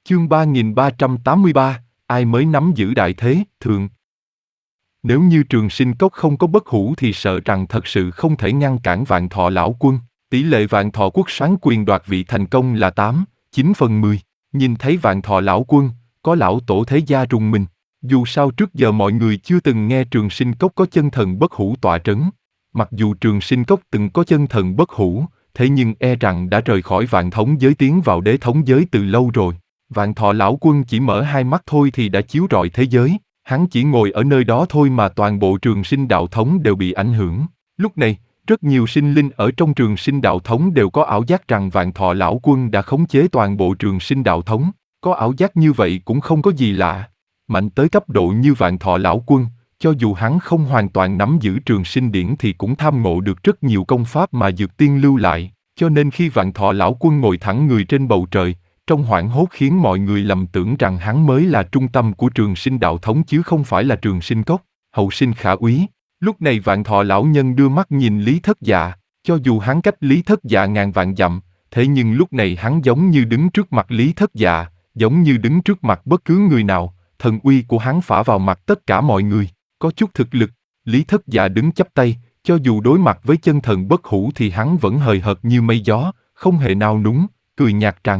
Chương 3383, ai mới nắm giữ đại thế, thường. Nếu như Trường Sinh Cốc không có bất hủ thì sợ rằng thật sự không thể ngăn cản Vạn Thọ Lão Quân. Tỷ lệ Vạn Thọ Quốc soán quyền đoạt vị thành công là 8/9. Nhìn thấy Vạn Thọ Lão Quân, có lão tổ thế gia rùng mình. Dù sao trước giờ mọi người chưa từng nghe Trường Sinh Cốc có chân thần bất hủ tọa trấn. Mặc dù Trường Sinh Cốc từng có chân thần bất hủ, thế nhưng e rằng đã rời khỏi Vạn Thống giới tiến vào Đế Thống giới từ lâu rồi. Vạn Thọ Lão Quân chỉ mở hai mắt thôi thì đã chiếu rọi thế giới, hắn chỉ ngồi ở nơi đó thôi mà toàn bộ Trường Sinh Đạo Thống đều bị ảnh hưởng. Lúc này, rất nhiều sinh linh ở trong Trường Sinh Đạo Thống đều có ảo giác rằng Vạn Thọ Lão Quân đã khống chế toàn bộ Trường Sinh Đạo Thống. Có ảo giác như vậy cũng không có gì lạ. Mạnh tới cấp độ như Vạn Thọ Lão Quân, cho dù hắn không hoàn toàn nắm giữ Trường Sinh Điển thì cũng tham ngộ được rất nhiều công pháp mà Dược Tiên lưu lại. Cho nên khi Vạn Thọ Lão Quân ngồi thẳng người trên bầu trời, trong hoảng hốt khiến mọi người lầm tưởng rằng hắn mới là trung tâm của Trường Sinh Đạo Thống chứ không phải là Trường Sinh Cốc. Hậu sinh khả úy. Lúc này Vạn Thọ Lão Nhân đưa mắt nhìn Lý Thất Dạ, cho dù hắn cách Lý Thất Dạ ngàn vạn dặm, thế nhưng lúc này hắn giống như đứng trước mặt Lý Thất Dạ, giống như đứng trước mặt bất cứ người nào, thần uy của hắn phả vào mặt tất cả mọi người. Có chút thực lực, Lý Thất Dạ đứng chắp tay, cho dù đối mặt với chân thần bất hủ thì hắn vẫn hời hợt như mây gió, không hề nao núng, cười nhạt rằng: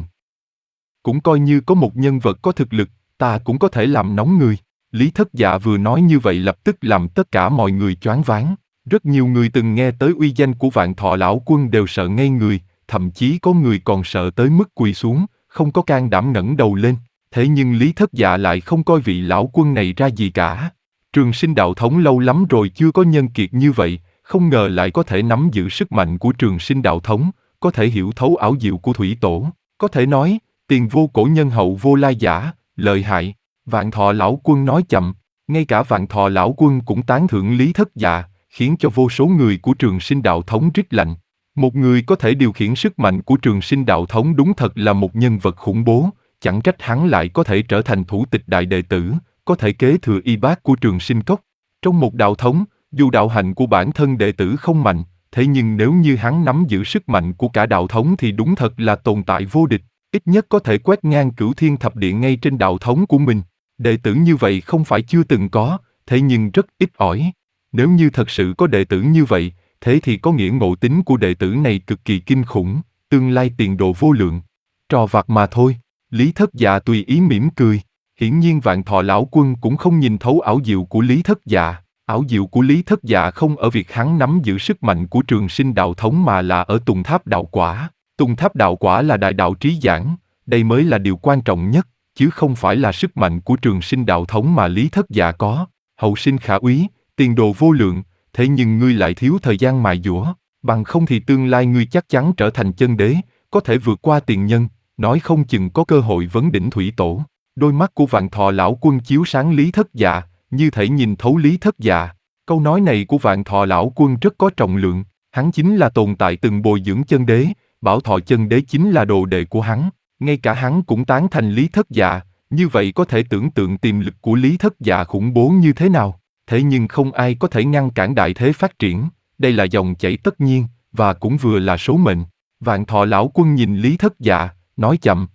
cũng coi như có một nhân vật có thực lực, ta cũng có thể làm nóng người. Lý Thất Dạ vừa nói như vậy lập tức làm tất cả mọi người choáng váng. Rất nhiều người từng nghe tới uy danh của Vạn Thọ Lão Quân đều sợ ngây người, thậm chí có người còn sợ tới mức quỳ xuống, không có can đảm ngẩng đầu lên. Thế nhưng Lý Thất Dạ lại không coi vị lão quân này ra gì cả. Trường Sinh Đạo Thống lâu lắm rồi chưa có nhân kiệt như vậy, không ngờ lại có thể nắm giữ sức mạnh của Trường Sinh Đạo Thống, có thể hiểu thấu ảo diệu của Thủy Tổ. Có thể nói, tiền vô cổ nhân hậu vô lai giả, lợi hại. Vạn Thọ Lão Quân nói chậm, ngay cả Vạn Thọ Lão Quân cũng tán thưởng Lý Thất Dạ, khiến cho vô số người của Trường Sinh Đạo Thống rít lạnh. Một người có thể điều khiển sức mạnh của Trường Sinh Đạo Thống đúng thật là một nhân vật khủng bố, chẳng trách hắn lại có thể trở thành thủ tịch đại đệ tử, có thể kế thừa y bát của Trường Sinh Cốc. Trong một đạo thống, dù đạo hạnh của bản thân đệ tử không mạnh, thế nhưng nếu như hắn nắm giữ sức mạnh của cả đạo thống thì đúng thật là tồn tại vô địch, ít nhất có thể quét ngang Cửu Thiên Thập Địa ngay trên đạo thống của mình. Đệ tử như vậy không phải chưa từng có, thế nhưng rất ít ỏi. Nếu như thật sự có đệ tử như vậy, thế thì có nghĩa ngộ tính của đệ tử này cực kỳ kinh khủng, tương lai tiền đồ vô lượng. Trò vặt mà thôi. Lý Thất Dạ tùy ý mỉm cười. Hiển nhiên Vạn Thọ Lão Quân cũng không nhìn thấu ảo diệu của Lý Thất Dạ. Ảo diệu của Lý Thất Dạ không ở việc hắn nắm giữ sức mạnh của Trường Sinh Đạo Thống mà là ở Tùng Tháp Đạo Quả. Tùng Tháp Đạo Quả là đại đạo trí giảng, đây mới là điều quan trọng nhất, chứ không phải là sức mạnh của Trường Sinh Đạo Thống mà Lý Thất Dạ có. Hậu sinh khả úy, tiền đồ vô lượng, thế nhưng ngươi lại thiếu thời gian mài dũa, bằng không thì tương lai ngươi chắc chắn trở thành chân đế, có thể vượt qua tiền nhân, nói không chừng có cơ hội vấn đỉnh Thủy Tổ. Đôi mắt của Vạn Thọ Lão Quân chiếu sáng Lý Thất Dạ, như thể nhìn thấu Lý Thất Dạ. Câu nói này của Vạn Thọ Lão Quân rất có trọng lượng, hắn chính là tồn tại từng bồi dưỡng chân đế, Bảo Thọ chân đế chính là đồ đệ của hắn, ngay cả hắn cũng tán thành Lý Thất Dạ, như vậy có thể tưởng tượng tiềm lực của Lý Thất Dạ khủng bố như thế nào. Thế nhưng không ai có thể ngăn cản đại thế phát triển, đây là dòng chảy tất nhiên, và cũng vừa là số mệnh. Vạn Thọ Lão Quân nhìn Lý Thất Dạ, nói chậm: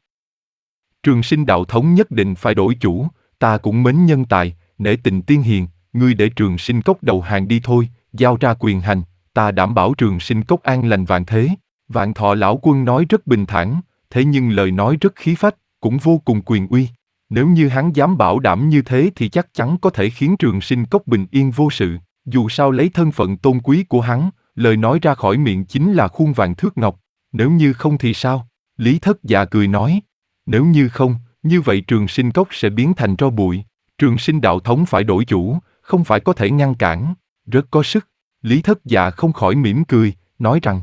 Trường Sinh Đạo Thống nhất định phải đổi chủ, ta cũng mến nhân tài, nể tình tiên hiền, ngươi để Trường Sinh Cốc đầu hàng đi thôi, giao ra quyền hành, ta đảm bảo Trường Sinh Cốc an lành vạn thế. Vạn Thọ Lão Quân nói rất bình thản, thế nhưng lời nói rất khí phách, cũng vô cùng quyền uy. Nếu như hắn dám bảo đảm như thế thì chắc chắn có thể khiến Trường Sinh Cốc bình yên vô sự. Dù sao lấy thân phận tôn quý của hắn, lời nói ra khỏi miệng chính là khuôn vàng thước ngọc. Nếu như không thì sao? Lý Thất Dạ cười nói. Nếu như không, như vậy Trường Sinh Cốc sẽ biến thành tro bụi. Trường Sinh Đạo Thống phải đổi chủ, không phải có thể ngăn cản. Rất có sức. Lý Thất Dạ không khỏi mỉm cười, nói rằng: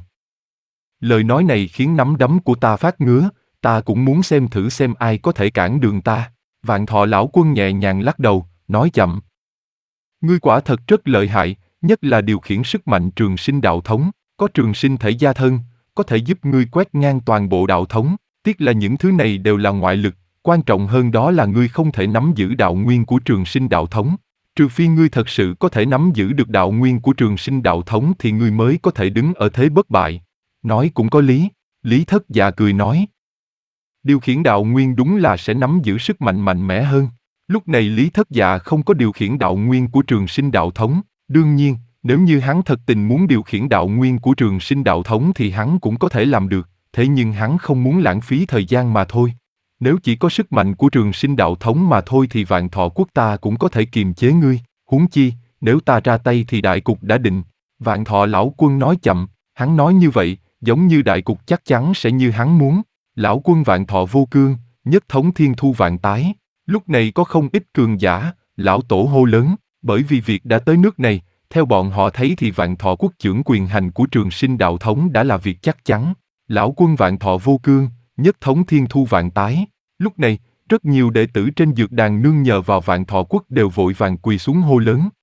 lời nói này khiến nắm đấm của ta phát ngứa, ta cũng muốn xem thử xem ai có thể cản đường ta. Vạn Thọ Lão Quân nhẹ nhàng lắc đầu, nói chậm: ngươi quả thật rất lợi hại, nhất là điều khiển sức mạnh Trường Sinh Đạo Thống, có Trường Sinh Thể gia thân, có thể giúp ngươi quét ngang toàn bộ đạo thống. Tiếc là những thứ này đều là ngoại lực, quan trọng hơn đó là ngươi không thể nắm giữ đạo nguyên của Trường Sinh Đạo Thống. Trừ phi ngươi thật sự có thể nắm giữ được đạo nguyên của Trường Sinh Đạo Thống thì ngươi mới có thể đứng ở thế bất bại. Nói cũng có lý. Lý Thất Dạ cười nói: Điều khiển đạo nguyên đúng là sẽ nắm giữ sức mạnh mạnh mẽ hơn. Lúc này Lý Thất Dạ không có điều khiển đạo nguyên của Trường Sinh đạo thống, đương nhiên, nếu như hắn thật tình muốn điều khiển đạo nguyên của Trường Sinh đạo thống thì hắn cũng có thể làm được, thế nhưng hắn không muốn lãng phí thời gian mà thôi. Nếu chỉ có sức mạnh của Trường Sinh đạo thống mà thôi thì Vạn Thọ quốc ta cũng có thể kiềm chế ngươi, huống chi, nếu ta ra tay thì đại cục đã định. Vạn Thọ lão quân nói chậm, hắn nói như vậy, giống như đại cục chắc chắn sẽ như hắn muốn. Lão quân Vạn Thọ vô cương, nhất thống thiên thu vạn tái. Lúc này có không ít cường giả, lão tổ hô lớn, bởi vì việc đã tới nước này, theo bọn họ thấy thì Vạn Thọ quốc trưởng quyền hành của Trường Sinh đạo thống đã là việc chắc chắn. Lão quân Vạn Thọ vô cương, nhất thống thiên thu vạn tái. Lúc này, rất nhiều đệ tử trên dược đàn nương nhờ vào Vạn Thọ quốc đều vội vàng quỳ xuống hô lớn.